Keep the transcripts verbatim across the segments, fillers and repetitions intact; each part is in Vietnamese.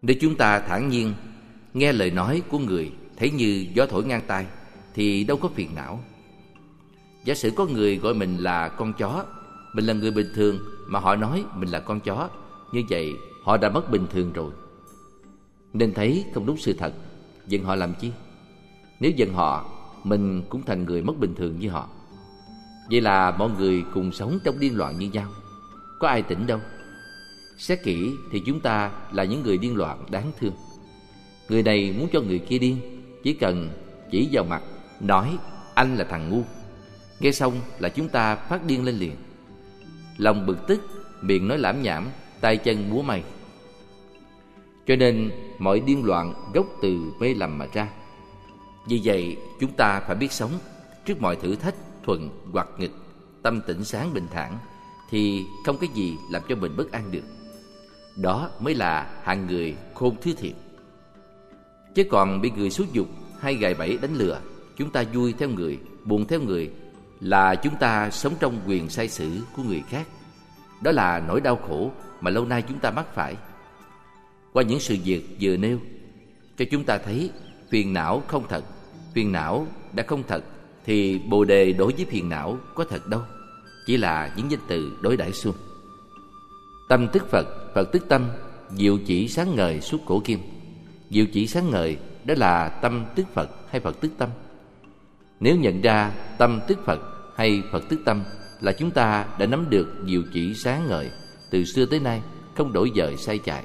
Nếu chúng ta thản nhiên nghe lời nói của người thấy như gió thổi ngang tai thì đâu có phiền não. Giả sử có người gọi mình là con chó, mình là người bình thường mà họ nói mình là con chó, như vậy họ đã mất bình thường rồi. Nên thấy không đúng sự thật, giận họ làm chi? Nếu giận họ, mình cũng thành người mất bình thường như họ. Vậy là mọi người cùng sống trong điên loạn như nhau, có ai tỉnh đâu. Xét kỹ thì chúng ta là những người điên loạn đáng thương. Người này muốn cho người kia điên, chỉ cần chỉ vào mặt nói anh là thằng ngu, nghe xong là chúng ta phát điên lên liền. Lòng bực tức, miệng nói lảm nhảm, tay chân múa may. Cho nên mọi điên loạn gốc từ mê lầm mà ra. Vì vậy chúng ta phải biết sống trước mọi thử thách thuận hoặc nghịch, tâm tỉnh sáng bình thản, thì không cái gì làm cho mình bất an được. Đó mới là hạng người khôn thứ thiệt. Chứ còn bị người xúi dục hay gài bẫy đánh lừa, chúng ta vui theo người, buồn theo người, là chúng ta sống trong quyền sai sử của người khác. Đó là nỗi đau khổ mà lâu nay chúng ta mắc phải. Qua những sự việc vừa nêu, cho chúng ta thấy phiền não không thật. Phiền não đã không thật thì bồ đề đối với phiền não có thật đâu, chỉ là những danh từ đối đãi suông. Tâm tức Phật, Phật tức tâm, diệu chỉ sáng ngời suốt cổ kim. Diệu chỉ sáng ngời đó là tâm tức Phật hay Phật tức tâm. Nếu nhận ra tâm tức Phật hay Phật tức tâm là chúng ta đã nắm được diệu chỉ sáng ngời, từ xưa tới nay không đổi dời sai chạy.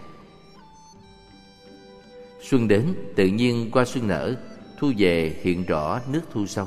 Xuân đến tự nhiên qua xuân nở, thu về hiện rõ nước thu sâu.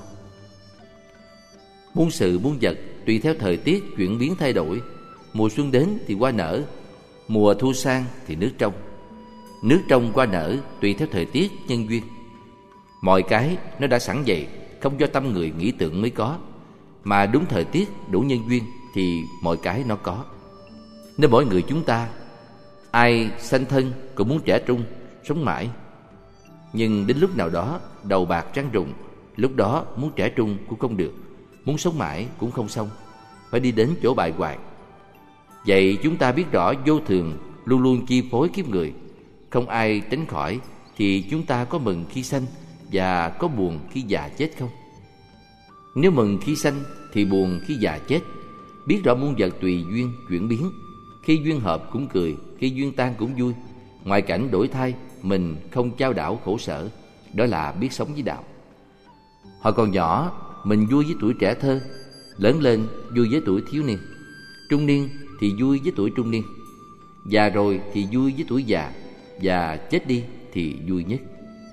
Muôn sự muôn vật tùy theo thời tiết chuyển biến thay đổi. Mùa xuân đến thì hoa nở, mùa thu sang thì nước trong. Nước trong hoa nở tùy theo thời tiết nhân duyên. Mọi cái nó đã sẵn vậy, không do tâm người nghĩ tượng mới có, mà đúng thời tiết đủ nhân duyên thì mọi cái nó có. Nên mỗi người chúng ta, ai sanh thân cũng muốn trẻ trung, sống mãi. Nhưng đến lúc nào đó đầu bạc trắng rụng, lúc đó muốn trẻ trung cũng không được, muốn sống mãi cũng không xong, phải đi đến chỗ bại hoại. Vậy chúng ta biết rõ vô thường luôn luôn chi phối kiếp người, không ai tránh khỏi, thì chúng ta có mừng khi sanh và có buồn khi già chết không? Nếu mừng khi sanh thì buồn khi già chết. Biết rõ muôn vật tùy duyên chuyển biến, khi duyên hợp cũng cười, khi duyên tan cũng vui. Ngoại cảnh đổi thay, mình không chao đảo khổ sở. Đó là biết sống với đạo. Hồi còn nhỏ mình vui với tuổi trẻ thơ, lớn lên vui với tuổi thiếu niên, trung niên thì vui với tuổi trung niên, già rồi thì vui với tuổi già, và chết đi thì vui nhất.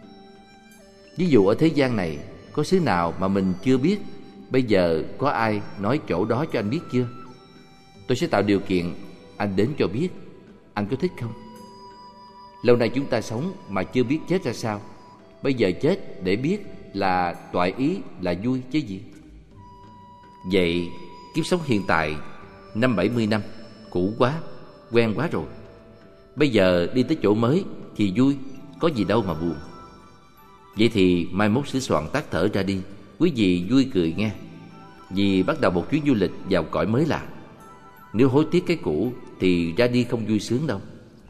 Ví dụ ở thế gian này, có xứ nào mà mình chưa biết, bây giờ có ai nói chỗ đó cho anh biết chưa? Tôi sẽ tạo điều kiện anh đến cho biết. Anh có thích không? Lâu nay chúng ta sống mà chưa biết chết ra sao, bây giờ chết để biết là toại ý, là vui chứ gì. Vậy kiếp sống hiện tại năm bảy mươi năm cũ quá, quen quá rồi. Bây giờ đi tới chỗ mới thì vui, có gì đâu mà buồn. Vậy thì mai mốt sửa soạn tắt thở ra đi, quý vị vui cười nghe, vì bắt đầu một chuyến du lịch vào cõi mới lạ. Nếu hối tiếc cái cũ thì ra đi không vui sướng đâu.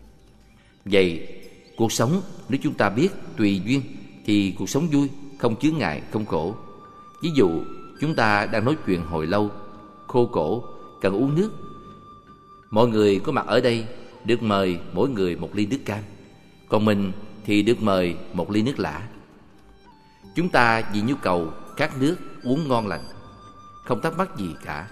Vậy cuộc sống nếu chúng ta biết tùy duyên thì cuộc sống vui, không chướng ngại, không khổ. Ví dụ chúng ta đang nói chuyện hồi lâu, khô cổ, cần uống nước. Mọi người có mặt ở đây được mời mỗi người một ly nước cam, còn mình thì được mời một ly nước lã. Chúng ta vì nhu cầu khát nước uống ngon lành, không thắc mắc gì cả.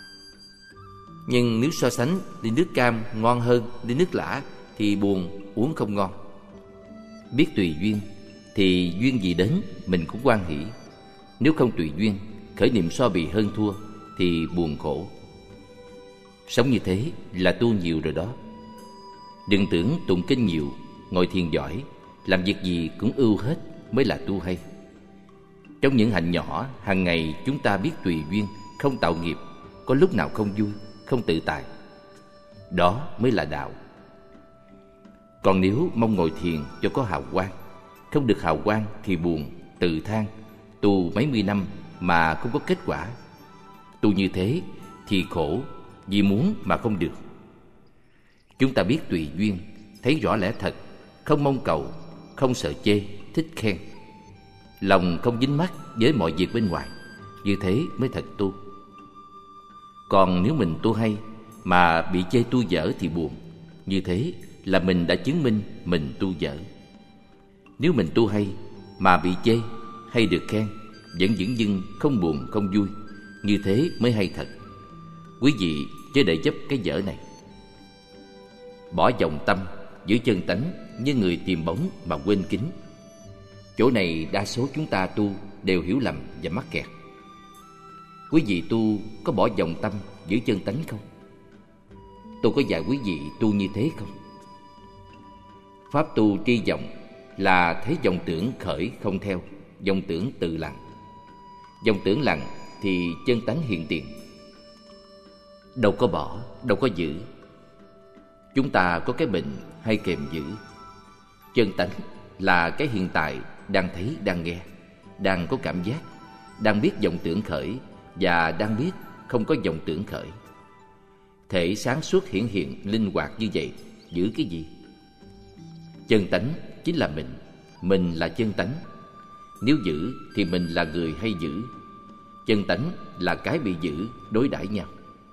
Nhưng nếu so sánh ly nước cam ngon hơn ly nước lã thì buồn uống không ngon. Biết tùy duyên thì duyên gì đến mình cũng hoan hỷ. Nếu không tùy duyên, khởi niệm so bì hơn thua thì buồn khổ. Sống như thế là tu nhiều rồi đó. Đừng tưởng tụng kinh nhiều, ngồi thiền giỏi, làm việc gì cũng ưu hết mới là tu hay. Trong những hạnh nhỏ hàng ngày chúng ta biết tùy duyên, không tạo nghiệp, có lúc nào không vui, không tự tại. Đó mới là đạo. Còn nếu mong ngồi thiền cho có hào quang, không được hào quang thì buồn, tự than, tu mấy mươi năm mà không có kết quả. Tu như thế thì khổ, vì muốn mà không được. Chúng ta biết tùy duyên, thấy rõ lẽ thật, không mong cầu, không sợ chê, thích khen. Lòng không dính mắc với mọi việc bên ngoài, như thế mới thật tu. Còn nếu mình tu hay mà bị chê tu dở thì buồn, như thế là mình đã chứng minh mình tu dở. Nếu mình tu hay mà bị chê hay được khen, vẫn dửng dưng không buồn không vui, như thế mới hay thật. Quý vị chớ để chấp cái dở này. Bỏ vọng tâm, giữ chân tánh như người tìm bóng mà quên kính. Chỗ này đa số chúng ta tu đều hiểu lầm và mắc kẹt. Quý vị tu có bỏ vọng tâm, giữ chân tánh không? Tôi có dạy quý vị tu như thế không? Pháp tu tri vọng là thấy vọng tưởng khởi không theo, vọng tưởng tự lặng. Vọng tưởng lặng thì chân tánh hiện tiền. Đâu có bỏ, đâu có giữ. Chúng ta có cái bệnh hay kèm giữ. Chân tánh là cái hiện tại đang thấy, đang nghe, đang có cảm giác, đang biết vọng tưởng khởi và đang biết không có vọng tưởng khởi. Thể sáng suốt hiển hiện linh hoạt như vậy, giữ cái gì? Chân tánh chính là mình, mình là chân tánh. Nếu giữ thì mình là người hay giữ. Chân tánh là cái bị giữ, đối đãi nhau.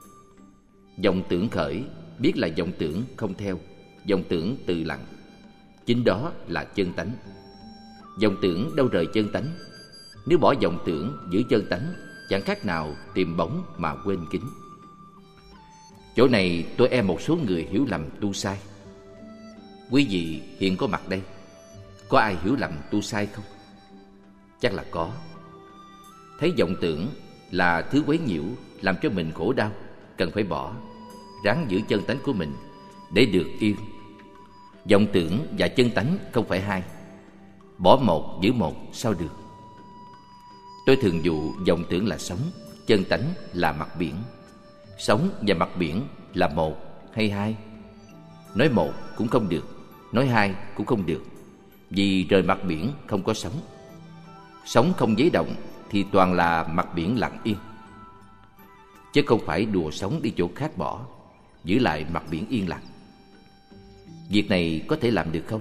Vọng tưởng khởi, biết là vọng tưởng không theo, vọng tưởng tự lặng. Chính đó là chân tánh. Vọng tưởng đâu rời chân tánh. Nếu bỏ vọng tưởng, giữ chân tánh, chẳng khác nào tìm bóng mà quên kính. Chỗ này tôi e một số người hiểu lầm tu sai. Quý vị hiện có mặt đây, có ai hiểu lầm tu sai không? Chắc là có. Thấy vọng tưởng là thứ quấy nhiễu, làm cho mình khổ đau, cần phải bỏ, ráng giữ chân tánh của mình để được yên. Vọng tưởng và chân tánh không phải hai, bỏ một giữ một sao được. Tôi thường dụ vọng tưởng là sóng, chân tánh là mặt biển. Sóng và mặt biển là một hay hai? Nói một cũng không được, nói hai cũng không được, vì rời mặt biển không có sóng. Sóng không giấy động thì toàn là mặt biển lặng yên, chứ không phải đùa sóng đi chỗ khác bỏ, giữ lại mặt biển yên lặng. Việc này có thể làm được không?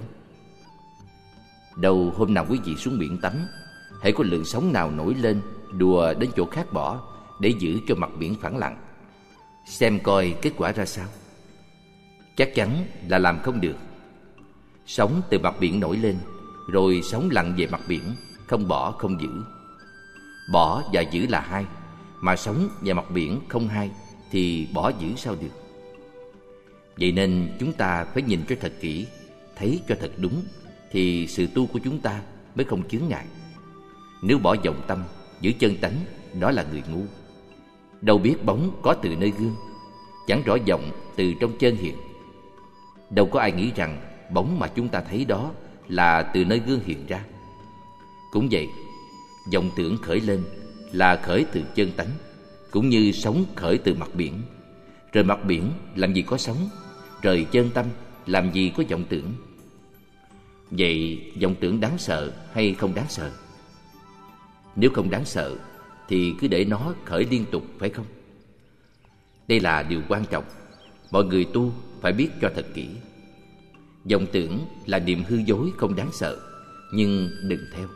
Đầu hôm nào quý vị xuống biển tắm, hãy có lượng sóng nào nổi lên, đùa đến chỗ khác bỏ để giữ cho mặt biển phẳng lặng, xem coi kết quả ra sao. Chắc chắn là làm không được. Sóng từ mặt biển nổi lên, rồi sóng lặn về mặt biển, không bỏ không giữ. Bỏ và giữ là hai, mà sóng và mặt biển không hai thì bỏ giữ sao được? Vậy nên chúng ta phải nhìn cho thật kỹ, thấy cho thật đúng, thì sự tu của chúng ta mới không chướng ngại. Nếu bỏ vọng tâm, giữ chân tánh, đó là người ngu. Đâu biết bóng có từ nơi gương, chẳng rõ vọng từ trong chân hiện. Đâu có ai nghĩ rằng bóng mà chúng ta thấy đó là từ nơi gương hiện ra. Cũng vậy, vọng tưởng khởi lên là khởi từ chân tánh, cũng như sóng khởi từ mặt biển. Rời mặt biển làm gì có sóng, rời chân tâm làm gì có vọng tưởng. Vậy vọng tưởng đáng sợ hay không đáng sợ? Nếu không đáng sợ thì cứ để nó khởi liên tục, phải không? Đây là điều quan trọng, mọi người tu phải biết cho thật kỹ. Vọng tưởng là niềm hư dối không đáng sợ, nhưng đừng theo.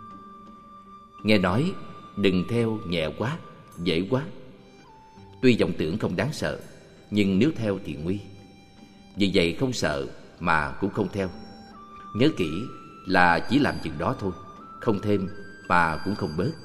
Nghe nói đừng theo nhẹ quá, dễ quá. Tuy vọng tưởng không đáng sợ, nhưng nếu theo thì nguy. Vì vậy không sợ mà cũng không theo. Nhớ kỹ là chỉ làm chừng đó thôi, không thêm mà cũng không bớt.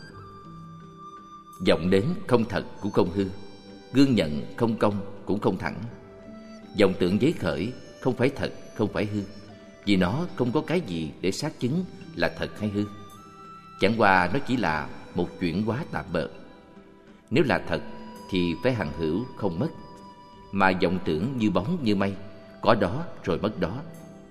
Vọng đến không thật cũng không hư, gương nhận không công cũng không thẳng. Vọng tưởng giấy khởi không phải thật, không phải hư, vì nó không có cái gì để xác chứng là thật hay hư. Chẳng qua nó chỉ là một chuyển hóa tạm bợ. Nếu là thật thì phải hằng hữu không mất, mà vọng tưởng như bóng như mây, có đó rồi mất đó.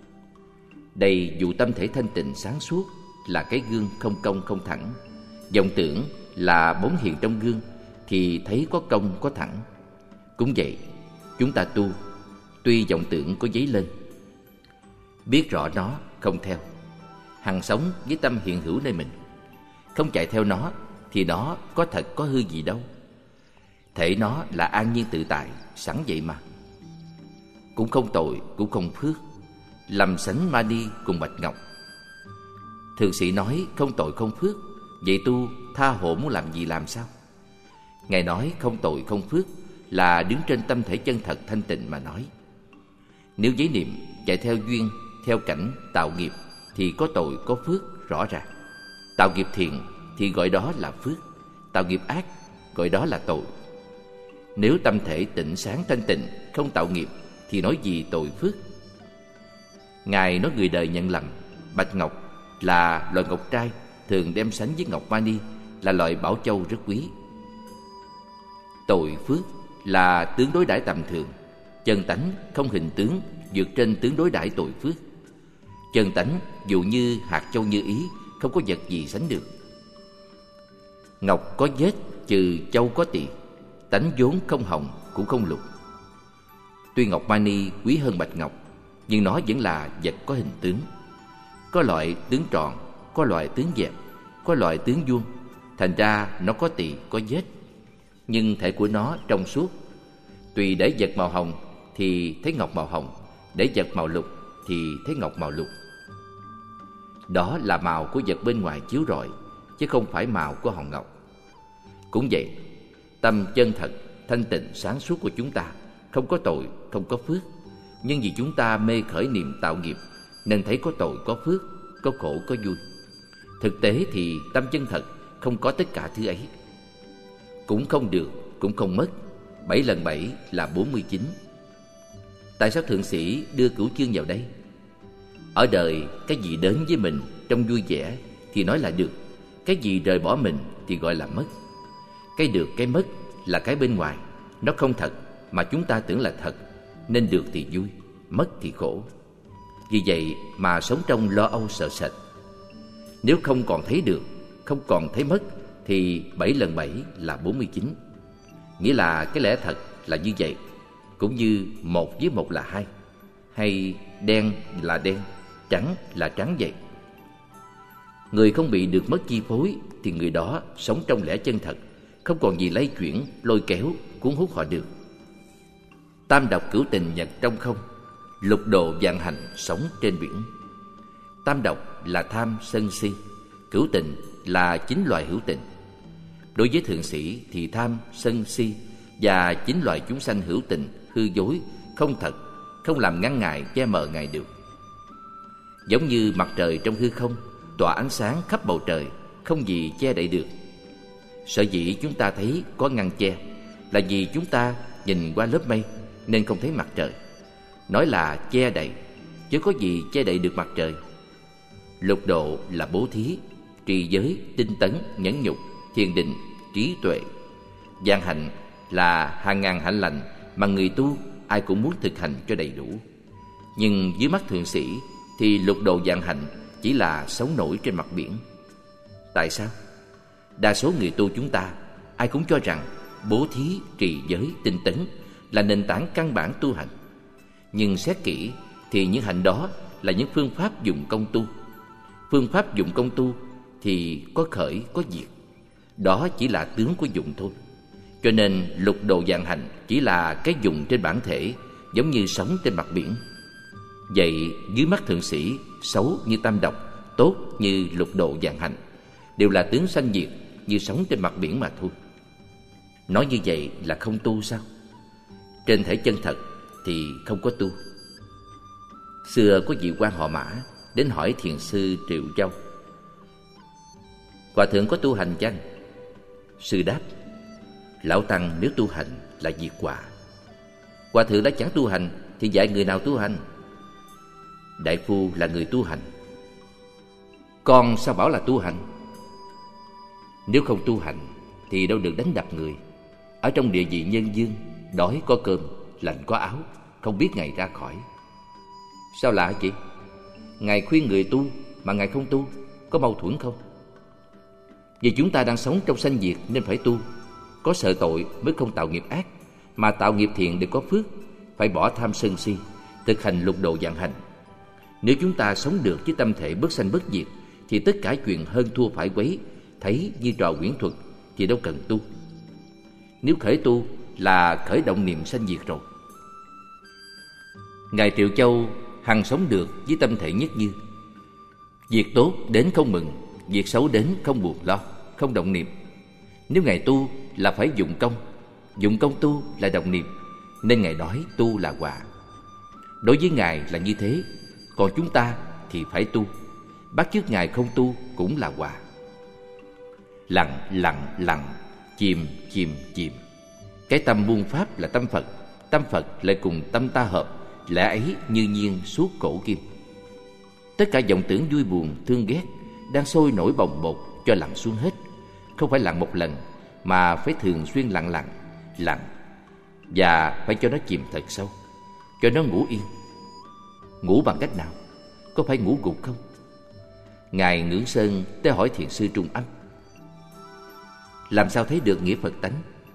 Đây dù tâm thể thanh tịnh sáng suốt là cái gương không cong không thẳng. Vọng tưởng là bóng hiện trong gương thì thấy có cong có thẳng. Cũng vậy, chúng ta tu, tuy vọng tưởng có dấy lên, biết rõ nó không theo, hằng sống với tâm hiện hữu nơi mình, không chạy theo nó thì nó có thật có hư gì đâu. Thể nó là an nhiên tự tại, sẵn vậy mà. Cũng không tội, cũng không phước, Lâm Sánh Mani cùng Bạch Ngọc. Thượng sĩ nói không tội không phước, vậy tu tha hồ muốn làm gì làm sao? Ngài nói không tội không phước là đứng trên tâm thể chân thật thanh tịnh mà nói. Nếu giới niệm chạy theo duyên, theo cảnh, tạo nghiệp thì có tội có phước rõ ràng. Tạo nghiệp thiện thì gọi đó là phước, tạo nghiệp ác gọi đó là tội. Nếu tâm thể tịnh sáng thanh tịnh, không tạo nghiệp thì nói gì tội phước? Ngài nói người đời nhận lầm Bạch Ngọc là loại ngọc trai thường đem sánh với ngọc mani, là loại bảo châu rất quý. Tội phước là tướng đối đãi tầm thường, chân tánh không hình tướng vượt trên tướng đối đãi tội phước. Chân tánh dù như hạt châu như ý, không có vật gì sánh được. Ngọc có vết trừ châu có tỳ, tánh vốn không hồng cũng không lục. Tuy ngọc mani quý hơn bạch ngọc, nhưng nó vẫn là vật có hình tướng. Có loại tướng tròn, có loại tướng dẹp, có loại tướng vuông. Thành ra nó có tỳ, có vết, nhưng thể của nó trong suốt. Tùy để vật màu hồng thì thấy ngọc màu hồng, để vật màu lục thì thấy ngọc màu lục. Đó là màu của vật bên ngoài chiếu rọi, chứ không phải màu của hòn ngọc. Cũng vậy, tâm chân thật, thanh tịnh, sáng suốt của chúng ta không có tội, không có phước. Nhưng vì chúng ta mê khởi niệm tạo nghiệp nên thấy có tội, có phước, có khổ, có vui. Thực tế thì tâm chân thật không có tất cả thứ ấy. Cũng không được, cũng không mất. Bảy lần bảy là bốn mươi chín. Tại sao thượng sĩ đưa cửu chương vào đây? Ở đời, cái gì đến với mình trong vui vẻ thì nói là được, cái gì rời bỏ mình thì gọi là mất. Cái được, cái mất là cái bên ngoài, nó không thật mà chúng ta tưởng là thật, nên được thì vui, mất thì khổ. Vì vậy mà sống trong lo âu sợ sệt. Nếu không còn thấy được, không còn thấy mất thì bảy lần bảy là bốn mươi chín. Nghĩa là cái lẽ thật là như vậy. Cũng như một với một là hai, hay đen là đen, trắng là trắng vậy. Người không bị được mất chi phối thì người đó sống trong lẽ chân thật, không còn gì lay chuyển, lôi kéo, cuốn hút họ được. Tam độc cửu tình nhật trong không, lục độ vạn hành sống trên biển. Tam độc là tham sân si, cửu tình là chín loại hữu tình. Đối với thượng sĩ thì tham, sân, si và chín loại chúng sanh hữu tình, hư dối, không thật, không làm ngăn ngại, che mờ ngài được. Giống như mặt trời trong hư không, tỏa ánh sáng khắp bầu trời, không gì che đậy được. Sở dĩ chúng ta thấy có ngăn che là vì chúng ta nhìn qua lớp mây nên không thấy mặt trời. Nói là che đậy, chứ có gì che đậy được mặt trời. Lục độ là bố thí, trì giới, tinh tấn, nhẫn nhục, thiền định, trí tuệ. Vạn hạnh là hàng ngàn hạnh lành mà người tu ai cũng muốn thực hành cho đầy đủ. Nhưng dưới mắt thượng sĩ thì lục độ vạn hạnh chỉ là sống nổi trên mặt biển. Tại sao? Đa số người tu chúng ta ai cũng cho rằng bố thí, trì giới, tinh tấn là nền tảng căn bản tu hành. Nhưng xét kỹ thì những hạnh đó là những phương pháp dụng công tu. Phương pháp dụng công tu thì có khởi, có diệt. Đó chỉ là tướng của dụng thôi. Cho nên lục độ vạn hạnh chỉ là cái dụng trên bản thể, giống như sống trên mặt biển. Vậy dưới mắt thượng sĩ, xấu như tam độc, tốt như lục độ vạn hạnh đều là tướng sanh diệt như sống trên mặt biển mà thôi. Nói như vậy là không tu sao? Trên thể chân thật thì không có tu. Xưa có vị quan họ Mã đến hỏi thiền sư Triệu Châu: Hòa thượng có tu hành chăng? Sư đáp: Lão tăng nếu tu hành là diệt quả. Hòa thượng đã chẳng tu hành thì dạy người nào tu hành? Đại phu là người tu hành, con sao bảo là tu hành? Nếu không tu hành thì đâu được đánh đập người. Ở trong địa vị nhân dương, đói có cơm, lạnh có áo, không biết ngày ra khỏi. Sao lạ chị? Ngài khuyên người tu mà Ngài không tu, có mâu thuẫn không? Vì chúng ta đang sống trong sanh diệt nên phải tu. Có sợ tội mới không tạo nghiệp ác, mà tạo nghiệp thiện để có phước. Phải bỏ tham sân si, thực hành lục độ vạn hành. Nếu chúng ta sống được với tâm thể bất sanh bất diệt thì tất cả chuyện hơn thua phải quấy, thấy như trò quyển thuật thì đâu cần tu. Nếu khởi tu là khởi động niệm sanh diệt rồi. Ngài Triệu Châu hằng sống được với tâm thể nhất như. Việc tốt đến không mừng, việc xấu đến không buồn lo, không động niệm. Nếu Ngài tu là phải dụng công, dụng công tu là động niệm, nên Ngài nói tu là hòa. Đối với Ngài là như thế, còn chúng ta thì phải tu. Bắt chước Ngài không tu cũng là hòa. Lặng lặng lặng, chìm chìm chìm. Cái tâm muôn pháp là tâm Phật, tâm Phật lại cùng tâm ta hợp, lẽ ấy như nhiên suốt cổ kim. Tất cả vọng tưởng vui buồn, thương ghét đang sôi nổi bồng bột cho lặng xuống hết. Không phải lặng một lần, mà phải thường xuyên lặng lặng, lặng. Và phải cho nó chìm thật sâu, cho nó ngủ yên. Ngủ bằng cách nào? Có phải ngủ gục không? Ngài Ngưỡng Sơn tới hỏi thiền sư Trung Âm: làm sao thấy được nghĩa Phật tánh?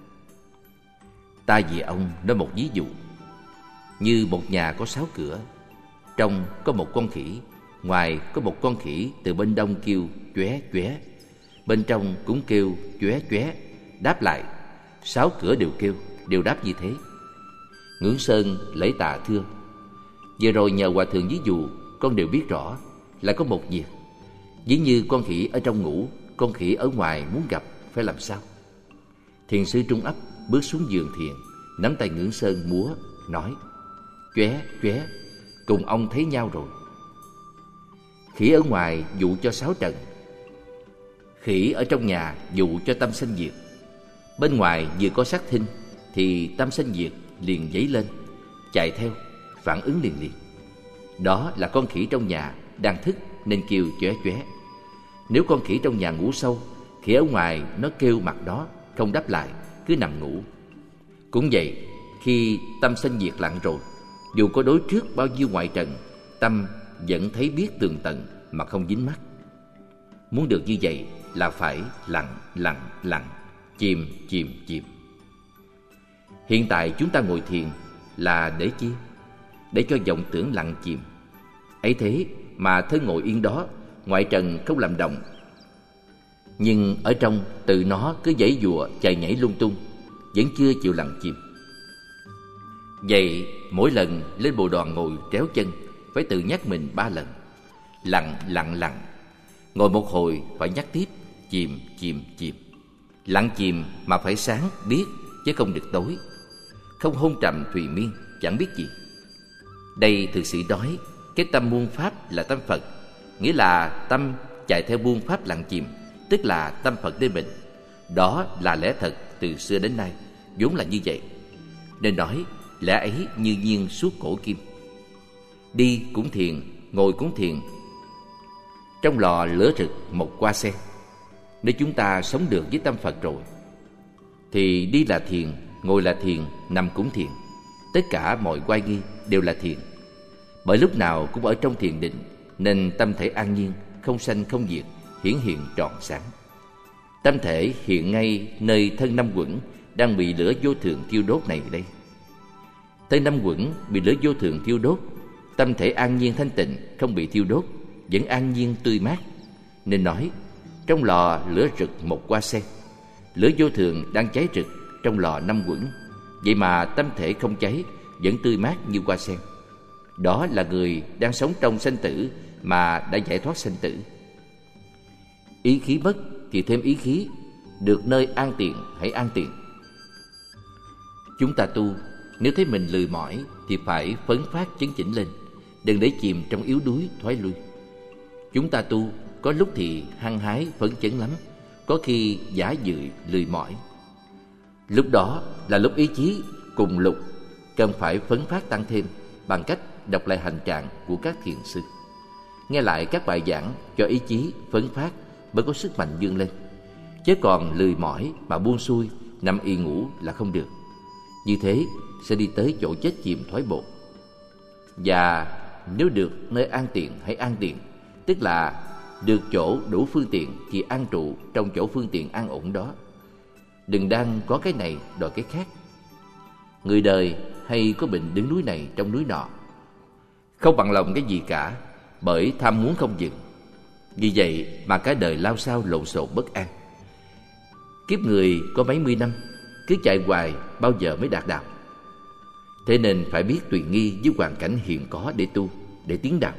Ta vì ông nói một ví dụ. Như một nhà có sáu cửa, trong có một con khỉ, ngoài có một con khỉ từ bên đông kêu chóe chóe, bên trong cũng kêu chóe chóe, đáp lại. Sáu cửa đều kêu, đều đáp như thế. Ngưỡng Sơn lễ tạ thưa: vừa rồi nhờ hòa thượng ví dụ, con đều biết rõ là có một việc. Ví như con khỉ ở trong ngủ, con khỉ ở ngoài muốn gặp, phải làm sao? Thiền sư Trung Ấp bước xuống giường thiền, nắm tay Ngưỡng Sơn múa, nói: chóe chóe, cùng ông thấy nhau rồi. Khỉ ở ngoài dụ cho sáu trần, khỉ ở trong nhà dụ cho tâm sanh diệt. Bên ngoài vừa có sát thinh thì tâm sanh diệt liền dấy lên, chạy theo, phản ứng liền liền. Đó là con khỉ trong nhà đang thức nên kêu chóe chóe. Nếu con khỉ trong nhà ngủ sâu, khỉ ở ngoài nó kêu mặt đó, không đáp lại, cứ nằm ngủ. Cũng vậy, khi tâm sanh diệt lặng rồi, dù có đối trước bao nhiêu ngoại trần, tâm vẫn thấy biết tường tận mà không dính mắc. Muốn được như vậy là phải lặng lặng lặng, chìm chìm chìm. Hiện tại chúng ta ngồi thiền là để chi? Để cho vọng tưởng lặng chìm. Ấy thế mà thân ngồi yên đó, ngoại trần không làm động, nhưng ở trong tự nó cứ giãy giụa chạy nhảy lung tung, vẫn chưa chịu lặng chìm. Vậy mỗi lần lên bồ đoàn ngồi tréo chân phải tự nhắc mình ba lần: lặng lặng lặng. Ngồi một hồi phải nhắc tiếp: chìm chìm chìm. Lặng chìm mà phải sáng biết, chứ không được tối. Không hôn trầm thùy miên, chẳng biết gì. Đây thực sự nói cái tâm muôn pháp là tâm Phật, nghĩa là tâm chạy theo muôn pháp lặng chìm, tức là tâm Phật nơi mình. Đó là lẽ thật từ xưa đến nay, vốn là như vậy. Nên nói lẽ ấy như nhiên suốt cổ kim. Đi cũng thiền, ngồi cũng thiền. Trong lò lửa rực một hoa sen. Nếu chúng ta sống được với tâm Phật rồi, thì đi là thiền, ngồi là thiền, nằm cũng thiền. Tất cả mọi oai nghi đều là thiền. Bởi lúc nào cũng ở trong thiền định, nên tâm thể an nhiên, không sanh không diệt, hiển hiện tròn sáng. Tâm thể hiện ngay nơi thân năm uẩn đang bị lửa vô thường thiêu đốt này đây. Thân năm uẩn bị lửa vô thường thiêu đốt, tâm thể an nhiên thanh tịnh, không bị thiêu đốt, vẫn an nhiên tươi mát. Nên nói trong lò lửa rực một hoa sen. Lửa vô thường đang cháy rực trong lò năm uẩn, vậy mà tâm thể không cháy, vẫn tươi mát như hoa sen. Đó là người đang sống trong sanh tử mà đã giải thoát sanh tử. Ý khí mất thì thêm ý khí, được nơi an tiện hãy an tiện. Chúng ta tu, nếu thấy mình lười mỏi thì phải phấn phát chấn chỉnh lên, đừng để chìm trong yếu đuối thoái lui. Chúng ta tu, có lúc thì hăng hái phấn chấn lắm, có khi giả dự lười mỏi. Lúc đó là lúc ý chí cùng lục cần phải phấn phát tăng thêm bằng cách đọc lại hành trạng của các thiền sư, nghe lại các bài giảng cho ý chí phấn phát mới có sức mạnh vươn lên. Chứ còn lười mỏi mà buông xuôi nằm y ngủ là không được. Như thế sẽ đi tới chỗ chết chìm thoái bộ. Và nếu được nơi an tiện hãy an tiện, tức là được chỗ đủ phương tiện thì an trụ trong chỗ phương tiện an ổn đó. Đừng đang có cái này đòi cái khác. Người đời hay có bệnh đứng núi này trong núi nọ, không bằng lòng cái gì cả, bởi tham muốn không dừng. Vì vậy mà cả đời lao sao lộn xộn bất an. Kiếp người có mấy mươi năm, cứ chạy hoài bao giờ mới đạt đạo. Thế nên phải biết tùy nghi với hoàn cảnh hiện có để tu, để tiến đạo.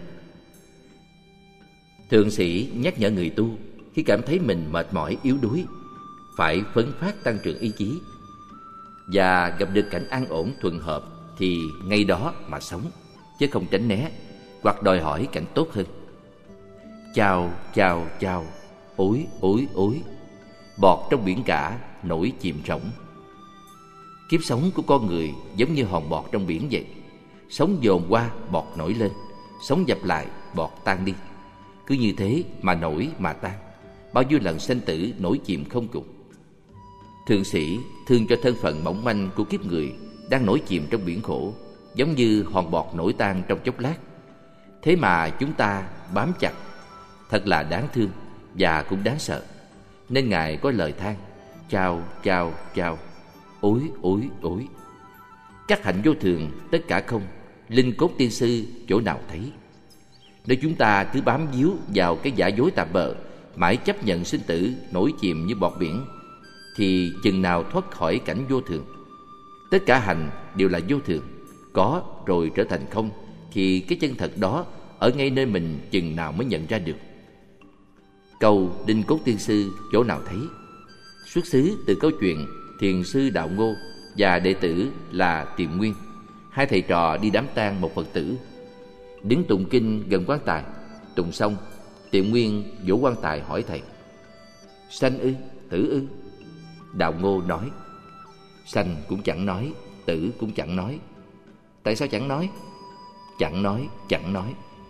Thượng sĩ nhắc nhở người tu khi cảm thấy mình mệt mỏi yếu đuối phải phấn phát tăng trưởng ý chí, và gặp được cảnh an ổn thuận hợp thì ngay đó mà sống, chứ không tránh né hoặc đòi hỏi cảnh tốt hơn. Chao chao chao, ối ối ối, bọt trong biển cả nổi chìm rỗng. Kiếp sống của con người giống như hòn bọt trong biển vậy. Sóng dồn qua, bọt nổi lên, sóng dập lại, bọt tan đi. Cứ như thế mà nổi mà tan, bao nhiêu lần sanh tử nổi chìm không cùng. Thượng sĩ thương cho thân phận mỏng manh của kiếp người đang nổi chìm trong biển khổ, giống như hòn bọt nổi tan trong chốc lát. Thế mà chúng ta bám chặt, thật là đáng thương và cũng đáng sợ. Nên Ngài có lời than: chao chao chao, ối ối ối. Các hạnh vô thường tất cả không, linh cốt tiên sư chỗ nào thấy. Nếu chúng ta cứ bám víu vào cái giả dối tạm bợ, mãi chấp nhận sinh tử nổi chìm như bọt biển, thì chừng nào thoát khỏi cảnh vô thường. Tất cả hành đều là vô thường, có rồi trở thành không, thì cái chân thật đó ở ngay nơi mình chừng nào mới nhận ra được. Câu linh cốt tiên sư chỗ nào thấy xuất xứ từ câu chuyện thiền sư Đạo Ngô và đệ tử là Tiệm Nguyên, hai thầy trò đi đám tang một Phật tử. Đứng tụng kinh gần quan tài, tụng xong, Tiệm Nguyên vỗ quan tài hỏi thầy: sanh ư, tử ư? Đạo Ngô nói: sanh cũng chẳng nói, tử cũng chẳng nói. Tại sao chẳng nói? Chẳng nói, chẳng nói.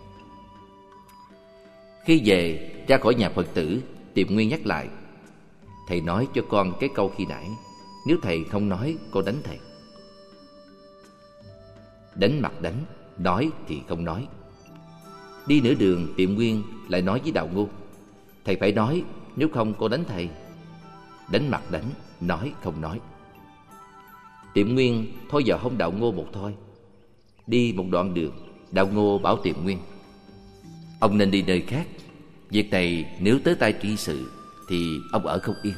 Khi về ra khỏi nhà Phật tử, Tiệm Nguyên nhắc lại: thầy nói cho con cái câu khi nãy, nếu thầy không nói, con đánh thầy. Đánh mặt đánh, nói thì không nói. Đi nửa đường, Tiệm Nguyên lại nói với Đạo Ngô: thầy phải nói, nếu không con đánh thầy. Đánh mặt đánh, nói không nói. Tiệm Nguyên thôi vào hông Đạo Ngô một thôi. Đi một đoạn đường, Đạo Ngô bảo Tiệm Nguyên: ông nên đi nơi khác. Việc này nếu tới tay trị sự thì ông ở không yên.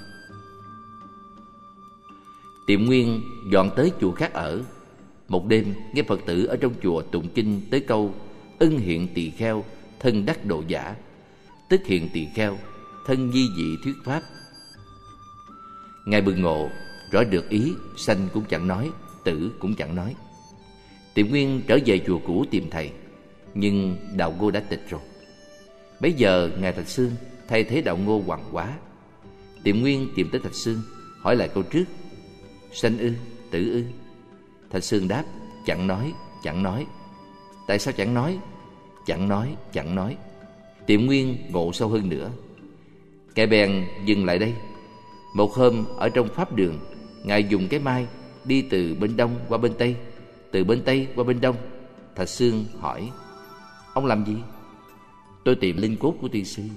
Tiệm Nguyên dọn tới chùa khác ở. Một đêm nghe Phật tử ở trong chùa tụng kinh tới câu ưng hiện tỳ kheo, thân đắc độ giả, tức hiện tỳ kheo, thân di dị thuyết pháp. Ngài bừng ngộ, rõ được ý, sanh cũng chẳng nói, tử cũng chẳng nói. Tiệm Nguyên trở về chùa cũ tìm thầy, nhưng Đạo Ngô đã tịch rồi. Bấy giờ Ngài Thạch Xương thay thế Đạo Ngô hoàng quá. Tiệm Nguyên tìm tới Thạch Xương, hỏi lại câu trước: sanh ư, tử ư? Thạch Xương đáp: chẳng nói, chẳng nói. Tại sao chẳng nói? Chẳng nói, chẳng nói. Tiệm Nguyên ngộ sâu hơn nữa. Ngài bèn dừng lại đây. Một hôm ở trong pháp đường, Ngài dùng cái mai đi từ bên đông qua bên tây, từ bên tây qua bên đông. Thạch Xương hỏi: ông làm gì? Tôi tìm linh cốt của tiên sư.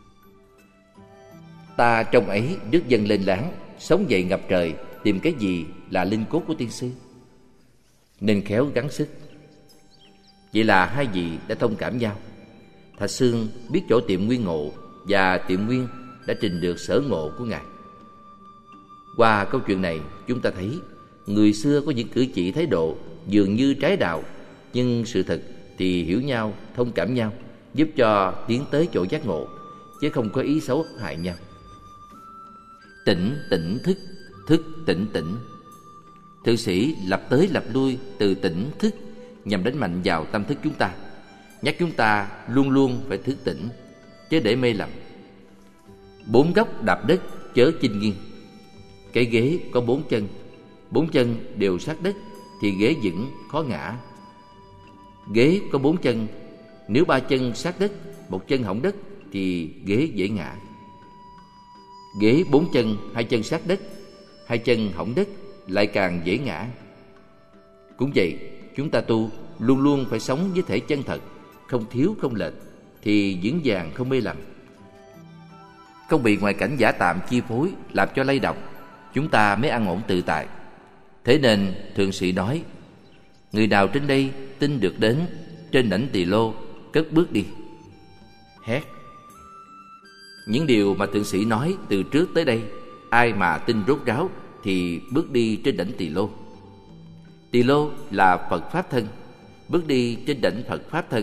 Ta trong ấy đức dân lên láng, sống dậy ngập trời, tìm cái gì là linh cốt của tiên sư? Nên khéo gắng sức. Vậy là hai vị đã thông cảm nhau. Thạch Xương biết chỗ Tiệm Nguyên ngộ, và Tiệm Nguyên đã trình được sở ngộ của Ngài. Qua câu chuyện này, chúng ta thấy người xưa có những cử chỉ thái độ dường như trái đạo, nhưng sự thật thì hiểu nhau, thông cảm nhau, giúp cho tiến tới chỗ giác ngộ, chứ không có ý xấu hại nhau. Tỉnh tỉnh thức, thức tỉnh tỉnh. Thượng sĩ lập tới lập lui từ tỉnh thức nhằm đánh mạnh vào tâm thức chúng ta, nhắc chúng ta luôn luôn phải thức tỉnh, chứ để mê lầm. Bốn góc đạp đất chớ chinh nghiêng. Cái ghế có bốn chân, bốn chân đều sát đất thì ghế vững khó ngã. Ghế có bốn chân, nếu ba chân sát đất, một chân hõng đất thì ghế dễ ngã. Ghế bốn chân, hai chân sát đất, hai chân hõng đất lại càng dễ ngã. Cũng vậy, chúng ta tu luôn luôn phải sống với thể chân thật, không thiếu không lệch, thì vững vàng không mê lầm, không bị ngoại cảnh giả tạm chi phối làm cho lay động, chúng ta mới an ổn tự tại. Thế nên thượng sĩ nói: người nào trên đây tin được đến trên đảnh Tỳ Lô, cất bước đi. Hét. Những điều mà thượng sĩ nói từ trước tới đây, ai mà tin rốt ráo thì bước đi trên đảnh Tỳ Lô. Tỳ Lô là Phật Pháp thân, bước đi trên đảnh Phật Pháp thân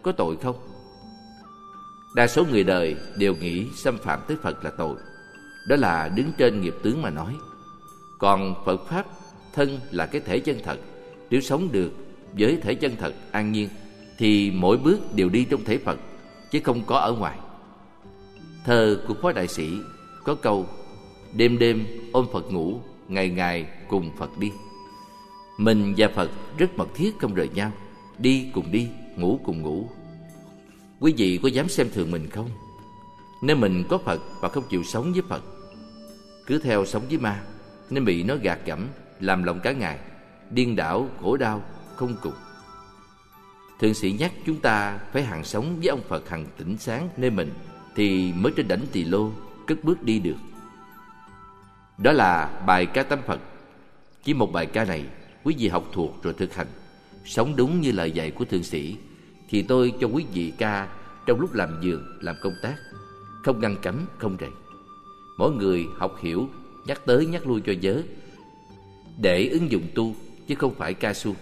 có tội không? Đa số người đời đều nghĩ xâm phạm tới Phật là tội. Đó là đứng trên nghiệp tướng mà nói. Còn Phật Pháp thân là cái thể chân thật. Nếu sống được với thể chân thật an nhiên thì mỗi bước đều đi trong thể Phật, chứ không có ở ngoài. Thơ của Phó Đại Sĩ có câu: đêm đêm ôm Phật ngủ, ngày ngày cùng Phật đi. Mình và Phật rất mật thiết không rời nhau, đi cùng đi, ngủ cùng ngủ. Quý vị có dám xem thường mình không? Nếu mình có Phật và không chịu sống với Phật, cứ theo sống với ma, nên bị nó gạt gẫm, làm lộng cả ngày, điên đảo, khổ đau không cùng. Thượng sĩ nhắc chúng ta phải hằng sống với ông Phật hằng tỉnh sáng nơi mình, thì mới trên đảnh Tỳ Lô cất bước đi được. Đó là bài ca tâm Phật. Chỉ một bài ca này, quý vị học thuộc rồi thực hành, sống đúng như lời dạy của thượng sĩ, thì tôi cho quý vị ca trong lúc làm vườn, làm công tác, không ngăn cấm, không rầy. Mỗi người học hiểu, nhắc tới nhắc lui cho nhớ, để ứng dụng tu, chứ không phải ca suông.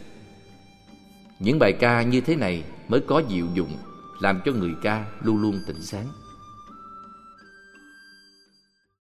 Những bài ca như thế này mới có diệu dụng, làm cho người ca luôn luôn tỉnh sáng.